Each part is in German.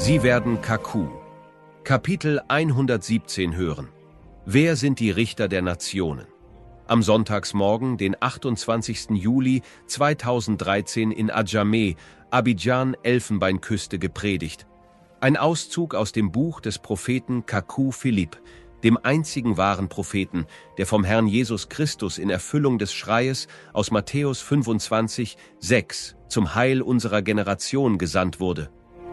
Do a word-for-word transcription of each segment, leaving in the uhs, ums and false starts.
Sie werden Kaku, Kapitel hundertsiebzehn hören. Wer sind die Richter der Nationen? Am Sonntagsmorgen, den achtundzwanzigsten Juli zweitausenddreizehn in Adjamé, Abidjan, Elfenbeinküste gepredigt. Ein Auszug aus dem Buch des Propheten Kaku Philipp, dem einzigen wahren Propheten, der vom Herrn Jesus Christus in Erfüllung des Schreies aus Matthäus fünfundzwanzig, sechs zum Heil unserer Generation gesandt wurde.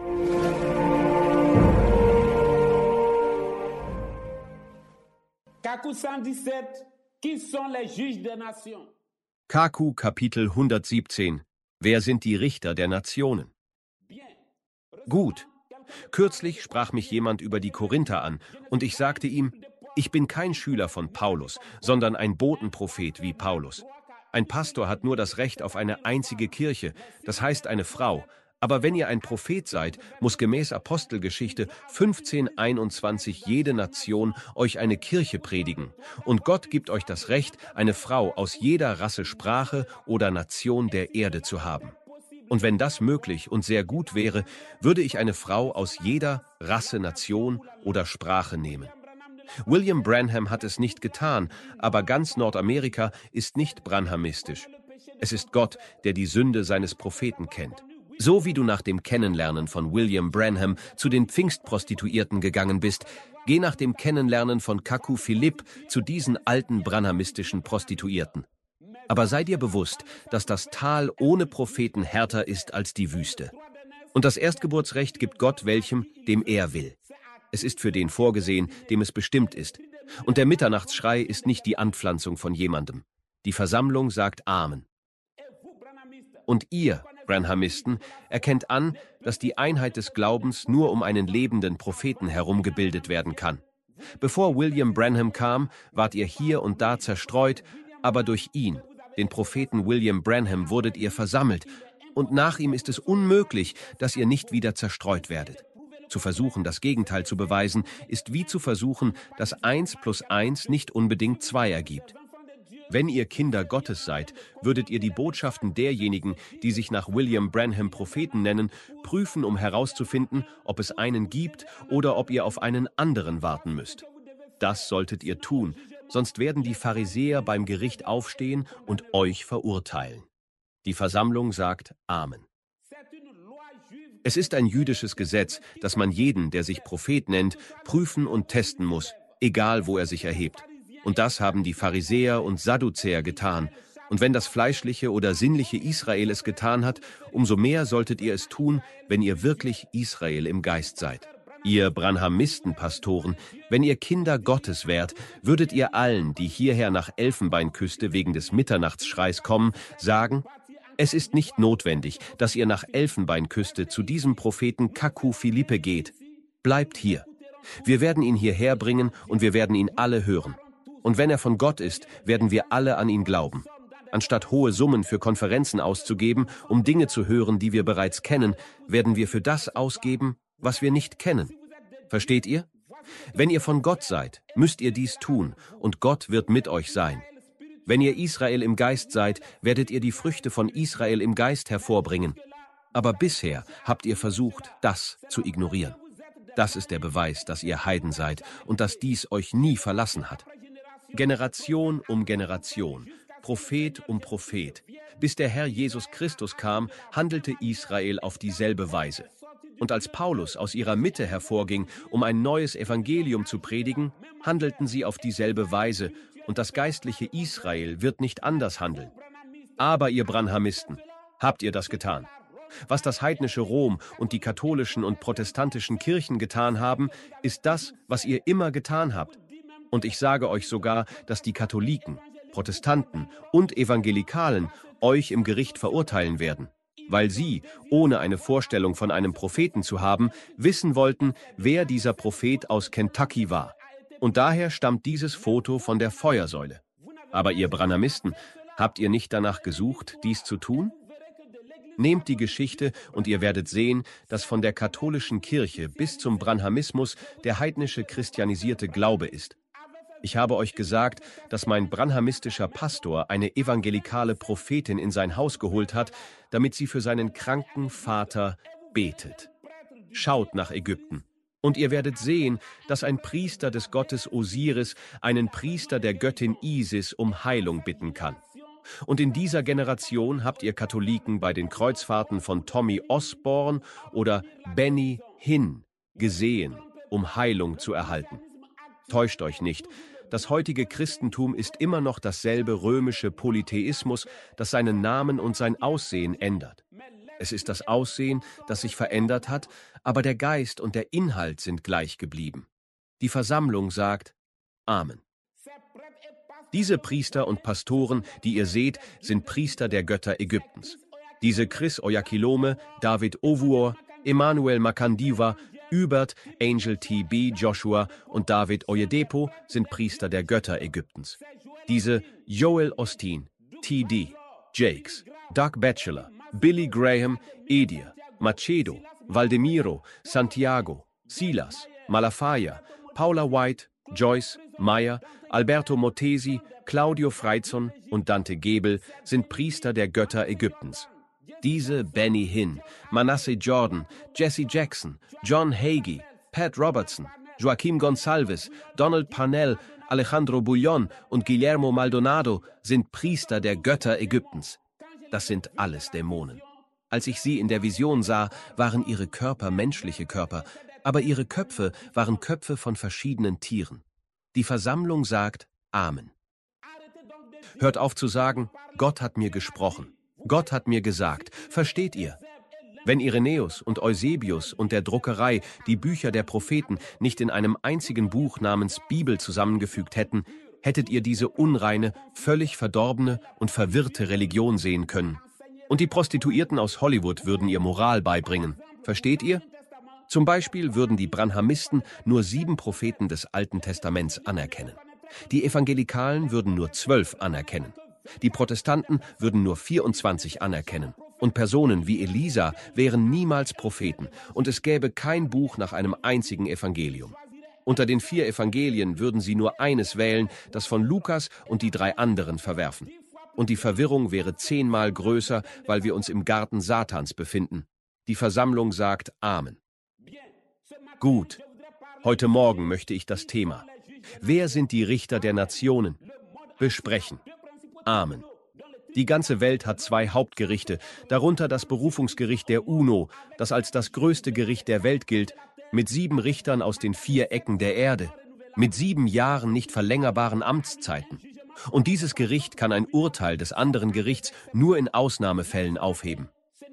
Kaku Kapitel hundertsiebzehn. Wer sind die Richter der Nationen? Gut. Kürzlich sprach mich jemand über die Korinther an, und ich sagte ihm, ich bin kein Schüler von Paulus, sondern ein Botenprophet wie Paulus. Ein Pastor hat nur das Recht auf eine einzige Kirche, das heißt eine Frau. Aber wenn ihr ein Prophet seid, muss gemäß Apostelgeschichte fünfzehn einundzwanzig jede Nation euch eine Kirche predigen. Und Gott gibt euch das Recht, eine Frau aus jeder Rasse, Sprache oder Nation der Erde zu haben. Und wenn das möglich und sehr gut wäre, würde ich eine Frau aus jeder Rasse, Nation oder Sprache nehmen. William Branham hat es nicht getan, aber ganz Nordamerika ist nicht branhamistisch. Es ist Gott, der die Sünde seines Propheten kennt. So wie du nach dem Kennenlernen von William Branham zu den Pfingstprostituierten gegangen bist, geh nach dem Kennenlernen von Kaku Philipp zu diesen alten branhamistischen Prostituierten. Aber sei dir bewusst, dass das Tal ohne Propheten härter ist als die Wüste. Und das Erstgeburtsrecht gibt Gott welchem, dem er will. Es ist für den vorgesehen, dem es bestimmt ist. Und der Mitternachtsschrei ist nicht die Anpflanzung von jemandem. Die Versammlung sagt Amen. Und ihr, Branhamisten, erkennt an, dass die Einheit des Glaubens nur um einen lebenden Propheten herum gebildet werden kann. Bevor William Branham kam, wart ihr hier und da zerstreut, aber durch ihn, den Propheten William Branham, wurdet ihr versammelt, und nach ihm ist es unmöglich, dass ihr nicht wieder zerstreut werdet. Zu versuchen, das Gegenteil zu beweisen, ist wie zu versuchen, dass eins plus eins nicht unbedingt zwei ergibt. Wenn ihr Kinder Gottes seid, würdet ihr die Botschaften derjenigen, die sich nach William Branham Propheten nennen, prüfen, um herauszufinden, ob es einen gibt oder ob ihr auf einen anderen warten müsst. Das solltet ihr tun, sonst werden die Pharisäer beim Gericht aufstehen und euch verurteilen. Die Versammlung sagt Amen. Es ist ein jüdisches Gesetz, dass man jeden, der sich Prophet nennt, prüfen und testen muss, egal wo er sich erhebt. Und das haben die Pharisäer und Sadduzäer getan. Und wenn das fleischliche oder sinnliche Israel es getan hat, umso mehr solltet ihr es tun, wenn ihr wirklich Israel im Geist seid. Ihr Branhamisten-Pastoren, wenn ihr Kinder Gottes wärt, würdet ihr allen, die hierher nach Elfenbeinküste wegen des Mitternachtsschreis kommen, sagen, es ist nicht notwendig, dass ihr nach Elfenbeinküste zu diesem Propheten Kaku Philippe geht. Bleibt hier. Wir werden ihn hierher bringen und wir werden ihn alle hören. Und wenn er von Gott ist, werden wir alle an ihn glauben. Anstatt hohe Summen für Konferenzen auszugeben, um Dinge zu hören, die wir bereits kennen, werden wir für das ausgeben, was wir nicht kennen. Versteht ihr? Wenn ihr von Gott seid, müsst ihr dies tun, und Gott wird mit euch sein. Wenn ihr Israel im Geist seid, werdet ihr die Früchte von Israel im Geist hervorbringen. Aber bisher habt ihr versucht, das zu ignorieren. Das ist der Beweis, dass ihr Heiden seid und dass dies euch nie verlassen hat. Generation um Generation, Prophet um Prophet. Bis der Herr Jesus Christus kam, handelte Israel auf dieselbe Weise. Und als Paulus aus ihrer Mitte hervorging, um ein neues Evangelium zu predigen, handelten sie auf dieselbe Weise, und das geistliche Israel wird nicht anders handeln. Aber ihr Branhamisten, habt ihr das getan? Was das heidnische Rom und die katholischen und protestantischen Kirchen getan haben, ist das, was ihr immer getan habt. Und ich sage euch sogar, dass die Katholiken, Protestanten und Evangelikalen euch im Gericht verurteilen werden, weil sie, ohne eine Vorstellung von einem Propheten zu haben, wissen wollten, wer dieser Prophet aus Kentucky war. Und daher stammt dieses Foto von der Feuersäule. Aber ihr Branhamisten, habt ihr nicht danach gesucht, dies zu tun? Nehmt die Geschichte und ihr werdet sehen, dass von der katholischen Kirche bis zum Branhamismus der heidnische christianisierte Glaube ist. Ich habe euch gesagt, dass mein branhamistischer Pastor eine evangelikale Prophetin in sein Haus geholt hat, damit sie für seinen kranken Vater betet. Schaut nach Ägypten. Und ihr werdet sehen, dass ein Priester des Gottes Osiris einen Priester der Göttin Isis um Heilung bitten kann. Und in dieser Generation habt ihr Katholiken bei den Kreuzfahrten von Tommy Osborne oder Benny Hinn gesehen, um Heilung zu erhalten. Täuscht euch nicht, das heutige Christentum ist immer noch dasselbe römische Polytheismus, das seinen Namen und sein Aussehen ändert. Es ist das Aussehen, das sich verändert hat, aber der Geist und der Inhalt sind gleich geblieben. Die Versammlung sagt Amen. Diese Priester und Pastoren, die ihr seht, sind Priester der Götter Ägyptens. Diese Chris Oyakhilome, David Ovuor, Emmanuel Makandiwa, Hubert, Angel T B Joshua und David Oyedepo sind Priester der Götter Ägyptens. Diese Joel Osteen, T D, Jakes, Doug Batchelor, Billy Graham, Edir, Macedo, Valdemiro, Santiago, Silas, Malafaia, Paula White, Joyce, Meyer, Alberto Motesi, Claudio Freizon und Dante Gebel sind Priester der Götter Ägyptens. Diese Benny Hinn, Manasseh Jordan, Jesse Jackson, John Hagee, Pat Robertson, Joaquim Gonsalves, Donald Parnell, Alejandro Bouillon und Guillermo Maldonado sind Priester der Götter Ägyptens. Das sind alles Dämonen. Als ich sie in der Vision sah, waren ihre Körper menschliche Körper, aber ihre Köpfe waren Köpfe von verschiedenen Tieren. Die Versammlung sagt Amen. Hört auf zu sagen, Gott hat mir gesprochen. Gott hat mir gesagt. Versteht ihr? Wenn Irenäus und Eusebius und der Druckerei die Bücher der Propheten nicht in einem einzigen Buch namens Bibel zusammengefügt hätten, hättet ihr diese unreine, völlig verdorbene und verwirrte Religion sehen können. Und die Prostituierten aus Hollywood würden ihr Moral beibringen. Versteht ihr? Zum Beispiel würden die Branhamisten nur sieben Propheten des Alten Testaments anerkennen. Die Evangelikalen würden nur zwölf anerkennen. Die Protestanten würden nur vierundzwanzig anerkennen. Und Personen wie Elisa wären niemals Propheten. Und es gäbe kein Buch nach einem einzigen Evangelium. Unter den vier Evangelien würden sie nur eines wählen, das von Lukas und die drei anderen verwerfen. Und die Verwirrung wäre zehnmal größer, weil wir uns im Garten Satans befinden. Die Versammlung sagt Amen. Gut, heute Morgen möchte ich das Thema Wer sind die Richter der Nationen? Besprechen. Amen. Die ganze Welt hat zwei Hauptgerichte, darunter das Berufungsgericht der UNO, das als das größte Gericht der Welt gilt, mit sieben Richtern aus den vier Ecken der Erde, mit sieben Jahren nicht verlängerbaren Amtszeiten. Und dieses Gericht kann ein Urteil des anderen Gerichts nur in Ausnahmefällen aufheben.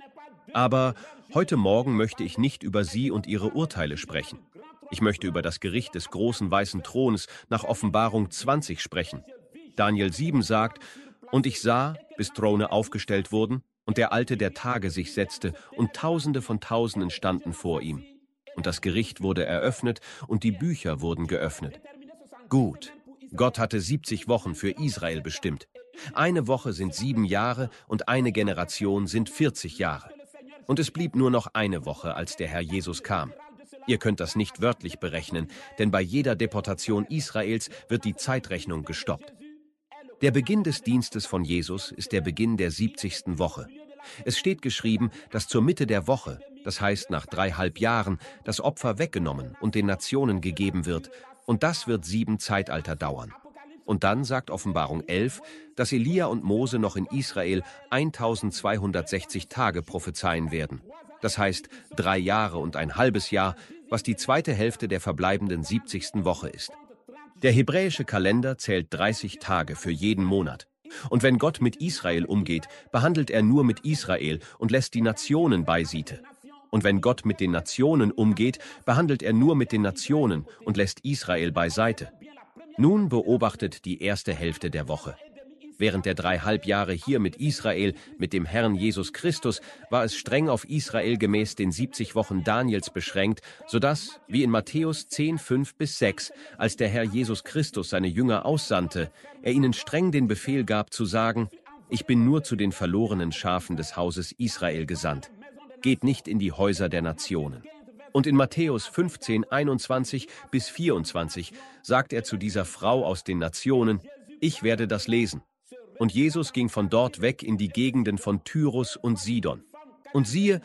Aber heute Morgen möchte ich nicht über sie und ihre Urteile sprechen. Ich möchte über das Gericht des großen weißen Thrones nach Offenbarung zwanzig sprechen. Daniel sieben sagt, und ich sah, bis Throne aufgestellt wurden, und der Alte der Tage sich setzte, und Tausende von Tausenden standen vor ihm. Und das Gericht wurde eröffnet, und die Bücher wurden geöffnet. Gut, Gott hatte siebzig Wochen für Israel bestimmt. Eine Woche sind sieben Jahre, und eine Generation sind vierzig Jahre. Und es blieb nur noch eine Woche, als der Herr Jesus kam. Ihr könnt das nicht wörtlich berechnen, denn bei jeder Deportation Israels wird die Zeitrechnung gestoppt. Der Beginn des Dienstes von Jesus ist der Beginn der siebzigsten Woche. Es steht geschrieben, dass zur Mitte der Woche, das heißt nach dreieinhalb Jahren, das Opfer weggenommen und den Nationen gegeben wird, und das wird sieben Zeitalter dauern. Und dann sagt Offenbarung elf, dass Elia und Mose noch in Israel eintausendzweihundertsechzig Tage prophezeien werden. Das heißt drei Jahre und ein halbes Jahr, was die zweite Hälfte der verbleibenden siebzigsten Woche ist. Der hebräische Kalender zählt dreißig Tage für jeden Monat. Und wenn Gott mit Israel umgeht, behandelt er nur mit Israel und lässt die Nationen beiseite. Und wenn Gott mit den Nationen umgeht, behandelt er nur mit den Nationen und lässt Israel beiseite. Nun beobachtet die erste Hälfte der Woche. Während der dreieinhalb Jahre hier mit Israel, mit dem Herrn Jesus Christus, war es streng auf Israel gemäß den siebzig Wochen Daniels beschränkt, sodass, wie in Matthäus zehn, fünf bis sechs, als der Herr Jesus Christus seine Jünger aussandte, er ihnen streng den Befehl gab zu sagen, ich bin nur zu den verlorenen Schafen des Hauses Israel gesandt. Geht nicht in die Häuser der Nationen. Und in Matthäus fünfzehn, einundzwanzig bis vierundzwanzig sagt er zu dieser Frau aus den Nationen, ich werde das lesen. Und Jesus ging von dort weg in die Gegenden von Tyrus und Sidon. Und siehe,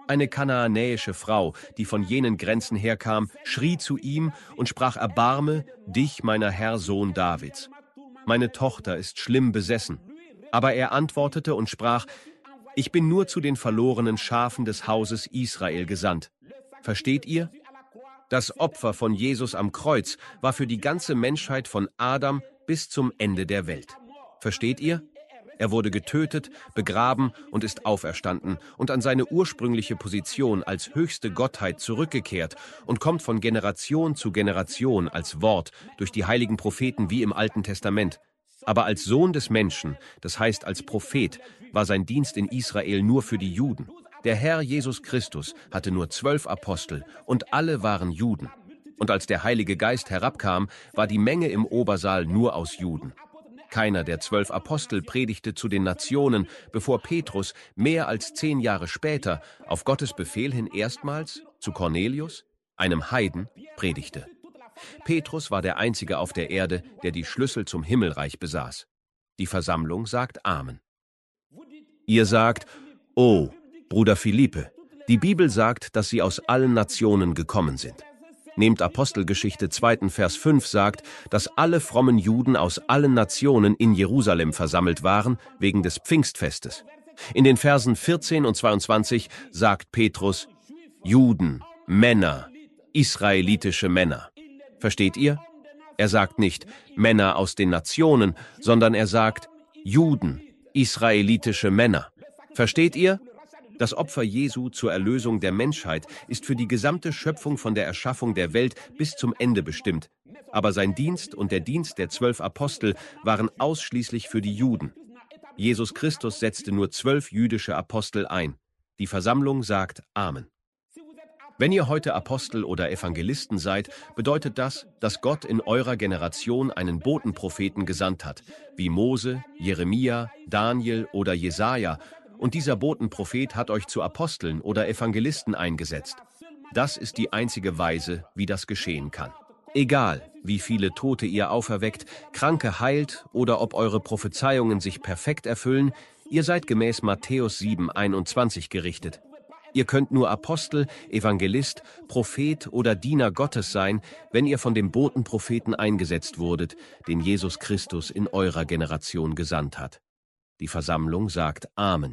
Eine kanaanäische Frau, die von jenen Grenzen herkam, schrie zu ihm und sprach: Erbarme dich, meiner Herr, Sohn Davids. Meine Tochter ist schlimm besessen. Aber er antwortete und sprach: Ich bin nur zu den verlorenen Schafen des Hauses Israel gesandt. Versteht ihr? Das Opfer von Jesus am Kreuz war für die ganze Menschheit von Adam bis zum Ende der Welt. Versteht ihr? Er wurde getötet, begraben und ist auferstanden und an seine ursprüngliche Position als höchste Gottheit zurückgekehrt und kommt von Generation zu Generation als Wort durch die heiligen Propheten wie im Alten Testament. Aber als Sohn des Menschen, das heißt als Prophet, war sein Dienst in Israel nur für die Juden. Der Herr Jesus Christus hatte nur zwölf Apostel und alle waren Juden. Und als der Heilige Geist herabkam, war die Menge im Obersaal nur aus Juden. Keiner der zwölf Apostel predigte zu den Nationen, bevor Petrus mehr als zehn Jahre später auf Gottes Befehl hin erstmals zu Cornelius, einem Heiden, predigte. Petrus war der Einzige auf der Erde, der die Schlüssel zum Himmelreich besaß. Die Versammlung sagt Amen. Ihr sagt: Oh, Bruder Philippe, die Bibel sagt, dass sie aus allen Nationen gekommen sind. Nehmt Apostelgeschichte zweiten Vers fünf sagt, dass alle frommen Juden aus allen Nationen in Jerusalem versammelt waren, wegen des Pfingstfestes. In den Versen vierzehn und zweiundzwanzig sagt Petrus: Juden, Männer, israelitische Männer. Versteht ihr? Er sagt nicht Männer aus den Nationen, sondern er sagt Juden, israelitische Männer. Versteht ihr? Das Opfer Jesu zur Erlösung der Menschheit ist für die gesamte Schöpfung von der Erschaffung der Welt bis zum Ende bestimmt. Aber sein Dienst und der Dienst der zwölf Apostel waren ausschließlich für die Juden. Jesus Christus setzte nur zwölf jüdische Apostel ein. Die Versammlung sagt Amen. Wenn ihr heute Apostel oder Evangelisten seid, bedeutet das, dass Gott in eurer Generation einen Botenpropheten gesandt hat, wie Mose, Jeremia, Daniel oder Jesaja, und dieser Botenprophet hat euch zu Aposteln oder Evangelisten eingesetzt. Das ist die einzige Weise, wie das geschehen kann. Egal, wie viele Tote ihr auferweckt, Kranke heilt oder ob eure Prophezeiungen sich perfekt erfüllen, ihr seid gemäß Matthäus sieben einundzwanzig gerichtet. Ihr könnt nur Apostel, Evangelist, Prophet oder Diener Gottes sein, wenn ihr von dem Botenpropheten eingesetzt wurdet, den Jesus Christus in eurer Generation gesandt hat. Die Versammlung sagt Amen.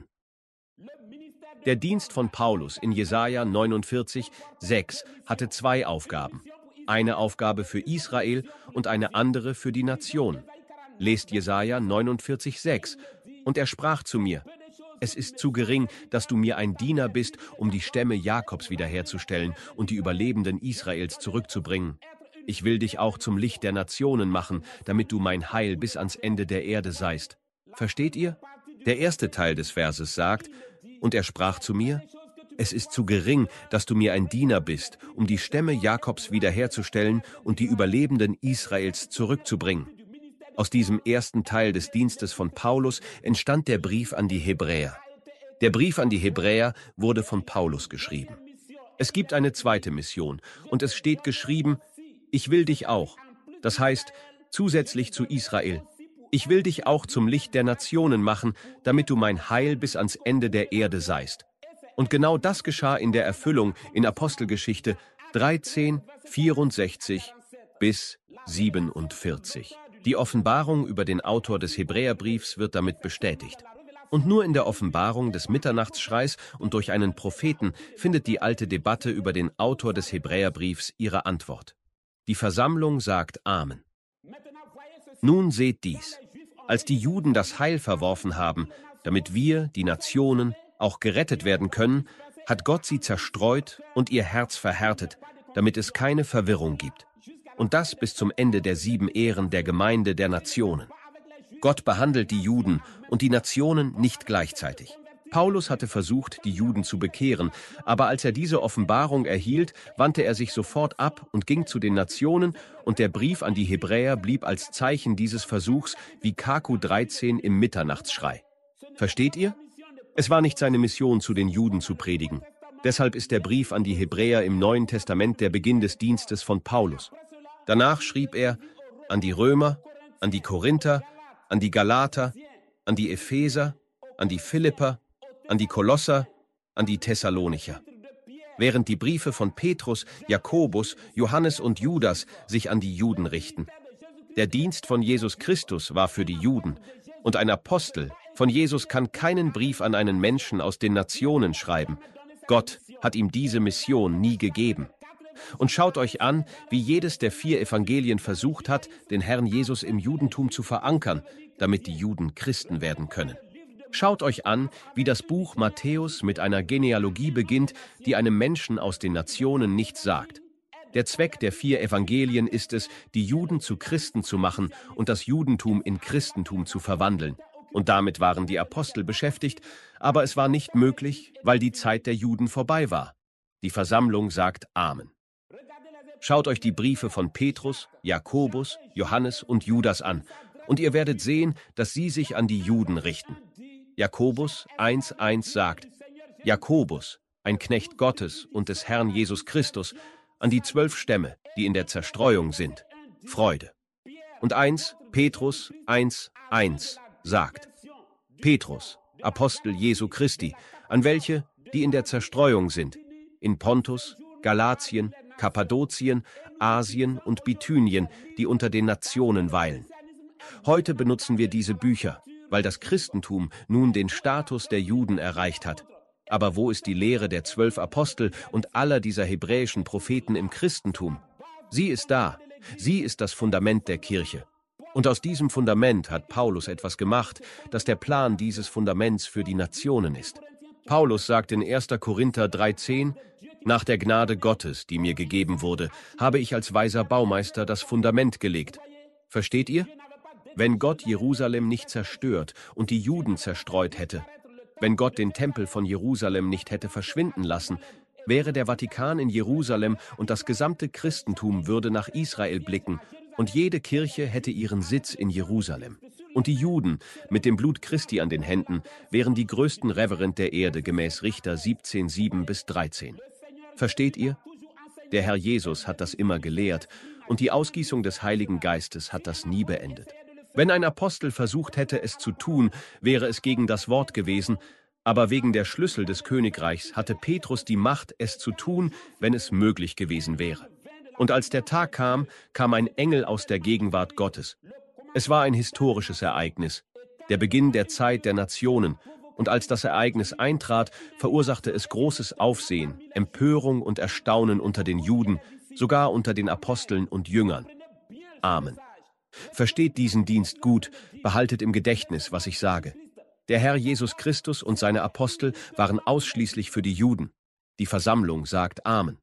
Der Dienst von Paulus in Jesaja neunundvierzig, sechs hatte zwei Aufgaben. Eine Aufgabe für Israel und eine andere für die Nation. Lest Jesaja neunundvierzig, sechs. Und er sprach zu mir: Es ist zu gering, dass du mir ein Diener bist, um die Stämme Jakobs wiederherzustellen und die Überlebenden Israels zurückzubringen. Ich will dich auch zum Licht der Nationen machen, damit du mein Heil bis ans Ende der Erde seist. Versteht ihr? Der erste Teil des Verses sagt: Und er sprach zu mir: Es ist zu gering, dass du mir ein Diener bist, um die Stämme Jakobs wiederherzustellen und die Überlebenden Israels zurückzubringen. Aus diesem ersten Teil des Dienstes von Paulus entstand der Brief an die Hebräer. Der Brief an die Hebräer wurde von Paulus geschrieben. Es gibt eine zweite Mission und es steht geschrieben: Ich will dich auch. Das heißt, zusätzlich zu Israel: Ich will dich auch zum Licht der Nationen machen, damit du mein Heil bis ans Ende der Erde seist. Und genau das geschah in der Erfüllung in Apostelgeschichte dreizehn, vierundsechzig bis siebenundvierzig. Die Offenbarung über den Autor des Hebräerbriefs wird damit bestätigt. Und nur in der Offenbarung des Mitternachtsschreis und durch einen Propheten findet die alte Debatte über den Autor des Hebräerbriefs ihre Antwort. Die Versammlung sagt Amen. Nun seht dies: Als die Juden das Heil verworfen haben, damit wir, die Nationen, auch gerettet werden können, hat Gott sie zerstreut und ihr Herz verhärtet, damit es keine Verwirrung gibt. Und das bis zum Ende der sieben Ehren der Gemeinde der Nationen. Gott behandelt die Juden und die Nationen nicht gleichzeitig. Paulus hatte versucht, die Juden zu bekehren, aber als er diese Offenbarung erhielt, wandte er sich sofort ab und ging zu den Nationen, und der Brief an die Hebräer blieb als Zeichen dieses Versuchs wie K Q dreizehn im Mitternachtsschrei. Versteht ihr? Es war nicht seine Mission, zu den Juden zu predigen. Deshalb ist der Brief an die Hebräer im Neuen Testament der Beginn des Dienstes von Paulus. Danach schrieb er an die Römer, an die Korinther, an die Galater, an die Epheser, an die Philipper, an die Kolosser, an die Thessalonicher. Während die Briefe von Petrus, Jakobus, Johannes und Judas sich an die Juden richten. Der Dienst von Jesus Christus war für die Juden, und ein Apostel von Jesus kann keinen Brief an einen Menschen aus den Nationen schreiben. Gott hat ihm diese Mission nie gegeben. Und schaut euch an, wie jedes der vier Evangelien versucht hat, den Herrn Jesus im Judentum zu verankern, damit die Juden Christen werden können. Schaut euch an, wie das Buch Matthäus mit einer Genealogie beginnt, die einem Menschen aus den Nationen nichts sagt. Der Zweck der vier Evangelien ist es, die Juden zu Christen zu machen und das Judentum in Christentum zu verwandeln. Und damit waren die Apostel beschäftigt, aber es war nicht möglich, weil die Zeit der Juden vorbei war. Die Versammlung sagt Amen. Schaut euch die Briefe von Petrus, Jakobus, Johannes und Judas an, und ihr werdet sehen, dass sie sich an die Juden richten. Jakobus eins eins sagt, Jakobus, ein Knecht Gottes und des Herrn Jesus Christus, an die zwölf Stämme, die in der Zerstreuung sind, Freude. Und eins Petrus eins eins sagt, Petrus, Apostel Jesu Christi, an welche, die in der Zerstreuung sind, in Pontus, Galatien, Kappadokien, Asien und Bithynien, die unter den Nationen weilen. Heute benutzen wir diese Bücher, weil das Christentum nun den Status der Juden erreicht hat. Aber wo ist die Lehre der zwölf Apostel und aller dieser hebräischen Propheten im Christentum? Sie ist da. Sie ist das Fundament der Kirche. Und aus diesem Fundament hat Paulus etwas gemacht, das der Plan dieses Fundaments für die Nationen ist. Paulus sagt in erster Korinther dreizehn, nach der Gnade Gottes, die mir gegeben wurde, habe ich als weiser Baumeister das Fundament gelegt. Versteht ihr? Wenn Gott Jerusalem nicht zerstört und die Juden zerstreut hätte, wenn Gott den Tempel von Jerusalem nicht hätte verschwinden lassen, wäre der Vatikan in Jerusalem und das gesamte Christentum würde nach Israel blicken und jede Kirche hätte ihren Sitz in Jerusalem. Und die Juden mit dem Blut Christi an den Händen wären die größten Reverend der Erde gemäß Richter siebzehn sieben bis dreizehn. Versteht ihr? Der Herr Jesus hat das immer gelehrt und die Ausgießung des Heiligen Geistes hat das nie beendet. Wenn ein Apostel versucht hätte, es zu tun, wäre es gegen das Wort gewesen, aber wegen der Schlüssel des Königreichs hatte Petrus die Macht, es zu tun, wenn es möglich gewesen wäre. Und als der Tag kam, kam ein Engel aus der Gegenwart Gottes. Es war ein historisches Ereignis, der Beginn der Zeit der Nationen, und als das Ereignis eintrat, verursachte es großes Aufsehen, Empörung und Erstaunen unter den Juden, sogar unter den Aposteln und Jüngern. Amen. Versteht diesen Dienst gut, behaltet im Gedächtnis, was ich sage. Der Herr Jesus Christus und seine Apostel waren ausschließlich für die Juden. Die Versammlung sagt Amen.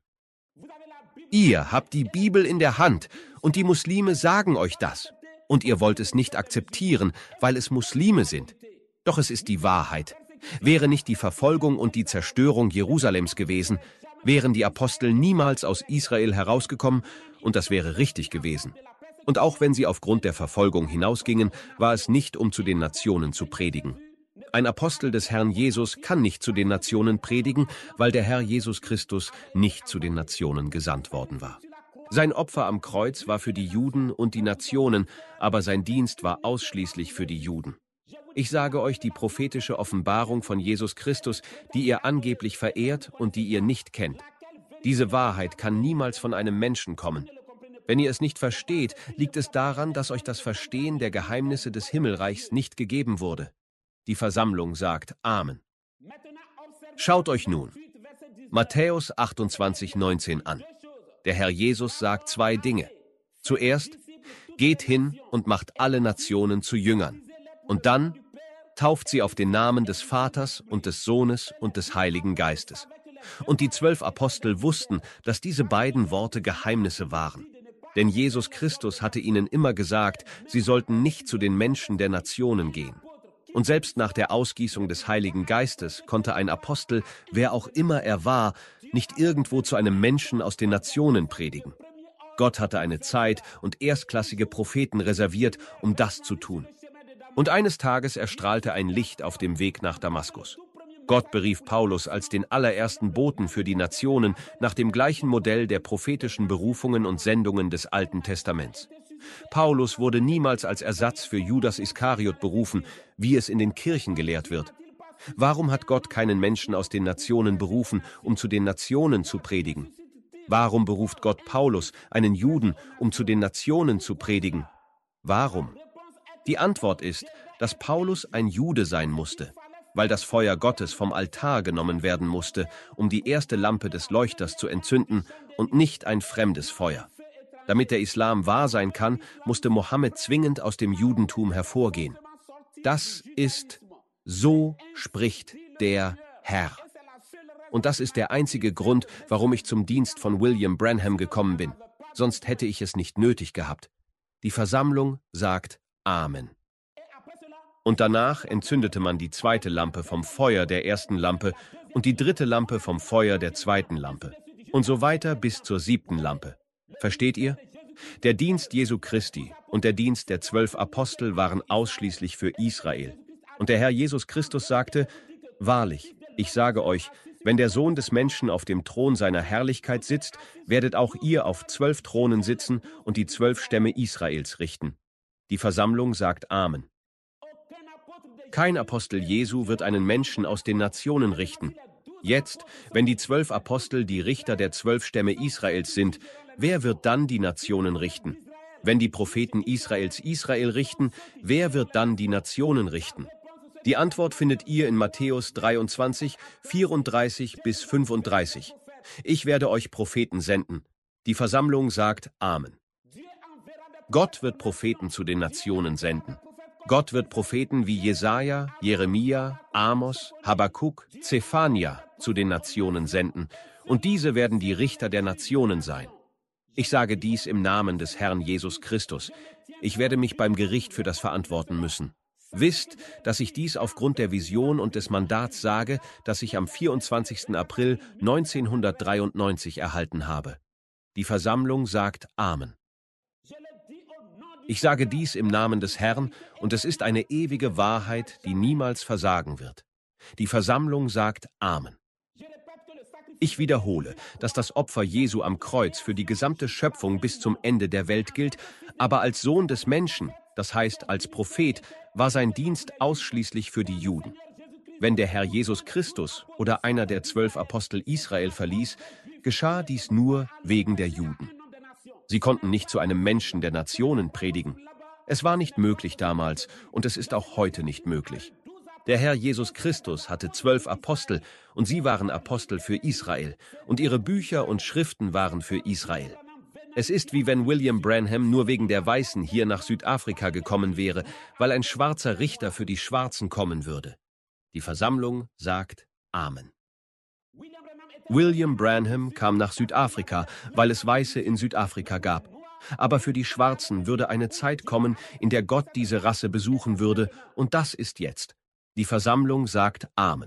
Ihr habt die Bibel in der Hand und die Muslime sagen euch das. Und ihr wollt es nicht akzeptieren, weil es Muslime sind. Doch es ist die Wahrheit. Wäre nicht die Verfolgung und die Zerstörung Jerusalems gewesen, wären die Apostel niemals aus Israel herausgekommen und das wäre richtig gewesen. Und auch wenn sie aufgrund der Verfolgung hinausgingen, war es nicht, um zu den Nationen zu predigen. Ein Apostel des Herrn Jesus kann nicht zu den Nationen predigen, weil der Herr Jesus Christus nicht zu den Nationen gesandt worden war. Sein Opfer am Kreuz war für die Juden und die Nationen, aber sein Dienst war ausschließlich für die Juden. Ich sage euch die prophetische Offenbarung von Jesus Christus, die ihr angeblich verehrt und die ihr nicht kennt. Diese Wahrheit kann niemals von einem Menschen kommen. Wenn ihr es nicht versteht, liegt es daran, dass euch das Verstehen der Geheimnisse des Himmelreichs nicht gegeben wurde. Die Versammlung sagt Amen. Schaut euch nun Matthäus achtundzwanzig neunzehn an. Der Herr Jesus sagt zwei Dinge. Zuerst, geht hin und macht alle Nationen zu Jüngern. Und dann, tauft sie auf den Namen des Vaters und des Sohnes und des Heiligen Geistes. Und die zwölf Apostel wussten, dass diese beiden Worte Geheimnisse waren. Denn Jesus Christus hatte ihnen immer gesagt, sie sollten nicht zu den Menschen der Nationen gehen. Und selbst nach der Ausgießung des Heiligen Geistes konnte ein Apostel, wer auch immer er war, nicht irgendwo zu einem Menschen aus den Nationen predigen. Gott hatte eine Zeit und erstklassige Propheten reserviert, um das zu tun. Und eines Tages erstrahlte ein Licht auf dem Weg nach Damaskus. Gott berief Paulus als den allerersten Boten für die Nationen nach dem gleichen Modell der prophetischen Berufungen und Sendungen des Alten Testaments. Paulus wurde niemals als Ersatz für Judas Iskariot berufen, wie es in den Kirchen gelehrt wird. Warum hat Gott keinen Menschen aus den Nationen berufen, um zu den Nationen zu predigen? Warum beruft Gott Paulus, einen Juden, um zu den Nationen zu predigen? Warum? Die Antwort ist, dass Paulus ein Jude sein musste, weil das Feuer Gottes vom Altar genommen werden musste, um die erste Lampe des Leuchters zu entzünden und nicht ein fremdes Feuer. Damit der Islam wahr sein kann, musste Mohammed zwingend aus dem Judentum hervorgehen. Das ist, so spricht der Herr. Und das ist der einzige Grund, warum ich zum Dienst von William Branham gekommen bin. Sonst hätte ich es nicht nötig gehabt. Die Versammlung sagt Amen. Und danach entzündete man die zweite Lampe vom Feuer der ersten Lampe und die dritte Lampe vom Feuer der zweiten Lampe. Und so weiter bis zur siebten Lampe. Versteht ihr? Der Dienst Jesu Christi und der Dienst der zwölf Apostel waren ausschließlich für Israel. Und der Herr Jesus Christus sagte, wahrlich, ich sage euch, wenn der Sohn des Menschen auf dem Thron seiner Herrlichkeit sitzt, werdet auch ihr auf zwölf Thronen sitzen und die zwölf Stämme Israels richten. Die Versammlung sagt Amen. Kein Apostel Jesu wird einen Menschen aus den Nationen richten. Jetzt, wenn die zwölf Apostel die Richter der zwölf Stämme Israels sind, wer wird dann die Nationen richten? Wenn die Propheten Israels Israel richten, wer wird dann die Nationen richten? Die Antwort findet ihr in Matthäus dreiundzwanzig, vierunddreißig bis fünfunddreißig. Ich werde euch Propheten senden. Die Versammlung sagt Amen. Gott wird Propheten zu den Nationen senden. Gott wird Propheten wie Jesaja, Jeremia, Amos, Habakuk, Zephania zu den Nationen senden. Und diese werden die Richter der Nationen sein. Ich sage dies im Namen des Herrn Jesus Christus. Ich werde mich beim Gericht für das verantworten müssen. Wisst, dass ich dies aufgrund der Vision und des Mandats sage, das ich am vierundzwanzigsten April neunzehnhundertdreiundneunzig erhalten habe. Die Versammlung sagt Amen. Ich sage dies im Namen des Herrn, und es ist eine ewige Wahrheit, die niemals versagen wird. Die Versammlung sagt Amen. Ich wiederhole, dass das Opfer Jesu am Kreuz für die gesamte Schöpfung bis zum Ende der Welt gilt, aber als Sohn des Menschen, das heißt als Prophet, war sein Dienst ausschließlich für die Juden. Wenn der Herr Jesus Christus oder einer der zwölf Apostel Israel verließ, geschah dies nur wegen der Juden. Sie konnten nicht zu einem Menschen der Nationen predigen. Es war nicht möglich damals und es ist auch heute nicht möglich. Der Herr Jesus Christus hatte zwölf Apostel und sie waren Apostel für Israel und ihre Bücher und Schriften waren für Israel. Es ist wie wenn William Branham nur wegen der Weißen hier nach Südafrika gekommen wäre, weil ein schwarzer Richter für die Schwarzen kommen würde. Die Versammlung sagt Amen. William Branham kam nach Südafrika, weil es Weiße in Südafrika gab. Aber für die Schwarzen würde eine Zeit kommen, in der Gott diese Rasse besuchen würde, und das ist jetzt. Die Versammlung sagt Amen.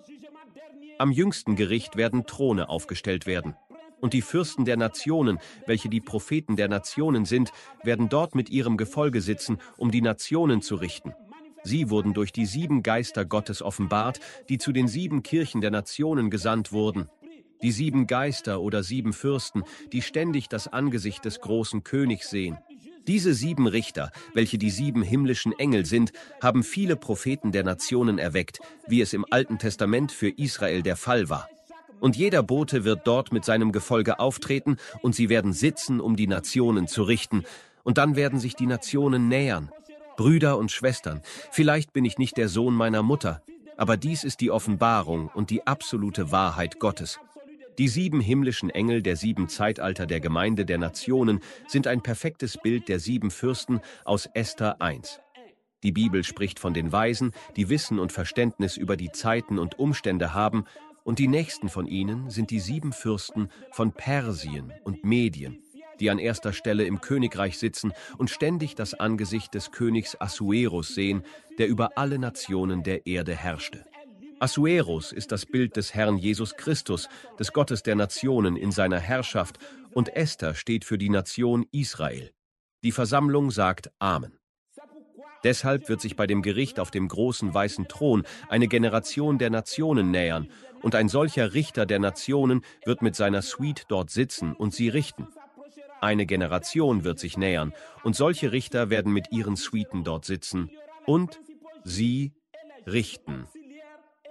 Am jüngsten Gericht werden Throne aufgestellt werden. Und die Fürsten der Nationen, welche die Propheten der Nationen sind, werden dort mit ihrem Gefolge sitzen, um die Nationen zu richten. Sie wurden durch die sieben Geister Gottes offenbart, die zu den sieben Kirchen der Nationen gesandt wurden. Die sieben Geister oder sieben Fürsten, die ständig das Angesicht des großen Königs sehen. Diese sieben Richter, welche die sieben himmlischen Engel sind, haben viele Propheten der Nationen erweckt, wie es im Alten Testament für Israel der Fall war. Und jeder Bote wird dort mit seinem Gefolge auftreten, und sie werden sitzen, um die Nationen zu richten. Und dann werden sich die Nationen nähern. Brüder und Schwestern, vielleicht bin ich nicht der Sohn meiner Mutter, aber dies ist die Offenbarung und die absolute Wahrheit Gottes. Die sieben himmlischen Engel der sieben Zeitalter der Gemeinde der Nationen sind ein perfektes Bild der sieben Fürsten aus Esther eins. Die Bibel spricht von den Weisen, die Wissen und Verständnis über die Zeiten und Umstände haben, und die nächsten von ihnen sind die sieben Fürsten von Persien und Medien, die an erster Stelle im Königreich sitzen und ständig das Angesicht des Königs Assuerus sehen, der über alle Nationen der Erde herrschte. Assuerus ist das Bild des Herrn Jesus Christus, des Gottes der Nationen in seiner Herrschaft, und Esther steht für die Nation Israel. Die Versammlung sagt Amen. Deshalb wird sich bei dem Gericht auf dem großen weißen Thron eine Generation der Nationen nähern, und ein solcher Richter der Nationen wird mit seiner Suite dort sitzen und sie richten. Eine Generation wird sich nähern, und solche Richter werden mit ihren Suiten dort sitzen und sie richten.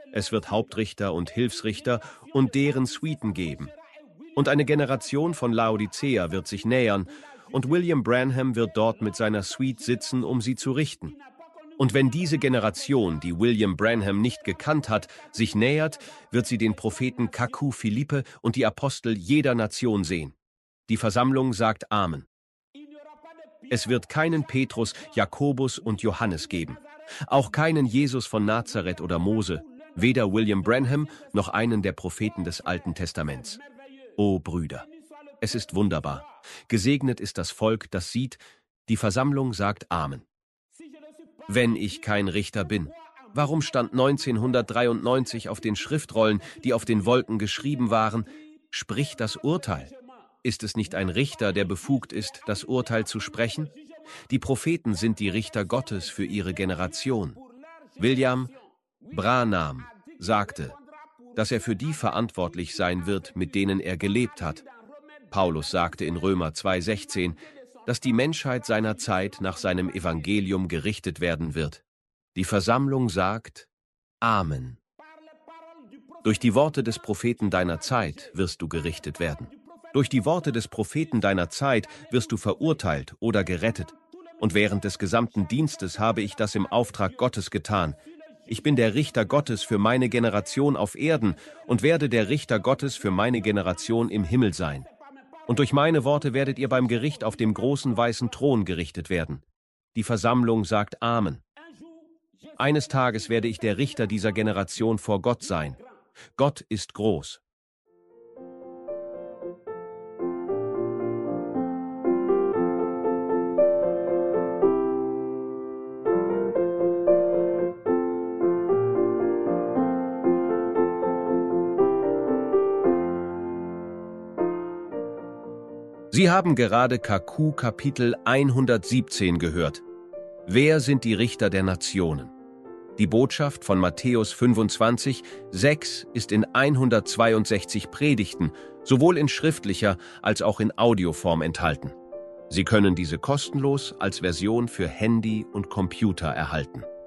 Es wird Hauptrichter und Hilfsrichter und deren Suiten geben. Und eine Generation von Laodicea wird sich nähern, und William Branham wird dort mit seiner Suite sitzen, um sie zu richten. Und wenn diese Generation, die William Branham nicht gekannt hat, sich nähert, wird sie den Propheten Kaku Philippe und die Apostel jeder Nation sehen. Die Versammlung sagt Amen. Es wird keinen Petrus, Jakobus und Johannes geben, auch keinen Jesus von Nazareth oder Mose, weder William Branham noch einen der Propheten des Alten Testaments. O Brüder, es ist wunderbar. Gesegnet ist das Volk, das sieht, die Versammlung sagt Amen. Wenn ich kein Richter bin, warum stand neunzehnhundertdreiundneunzig auf den Schriftrollen, die auf den Wolken geschrieben waren, sprich das Urteil? Ist es nicht ein Richter, der befugt ist, das Urteil zu sprechen? Die Propheten sind die Richter Gottes für ihre Generation. William Branham sagte, dass er für die verantwortlich sein wird, mit denen er gelebt hat. Paulus sagte in Römer zwei sechzehn, dass die Menschheit seiner Zeit nach seinem Evangelium gerichtet werden wird. Die Versammlung sagt Amen. Durch die Worte des Propheten deiner Zeit wirst du gerichtet werden. Durch die Worte des Propheten deiner Zeit wirst du verurteilt oder gerettet. Und während des gesamten Dienstes habe ich das im Auftrag Gottes getan. Ich bin der Richter Gottes für meine Generation auf Erden und werde der Richter Gottes für meine Generation im Himmel sein. Und durch meine Worte werdet ihr beim Gericht auf dem großen weißen Thron gerichtet werden. Die Versammlung sagt Amen. Eines Tages werde ich der Richter dieser Generation vor Gott sein. Gott ist groß. Sie haben gerade Kaku Kapitel hundertsiebzehn gehört. Wer sind die Richter der Nationen? Die Botschaft von Matthäus fünfundzwanzig, sechs ist in hundertzweiundsechzig Predigten, sowohl in schriftlicher als auch in Audioform enthalten. Sie können diese kostenlos als Version für Handy und Computer erhalten.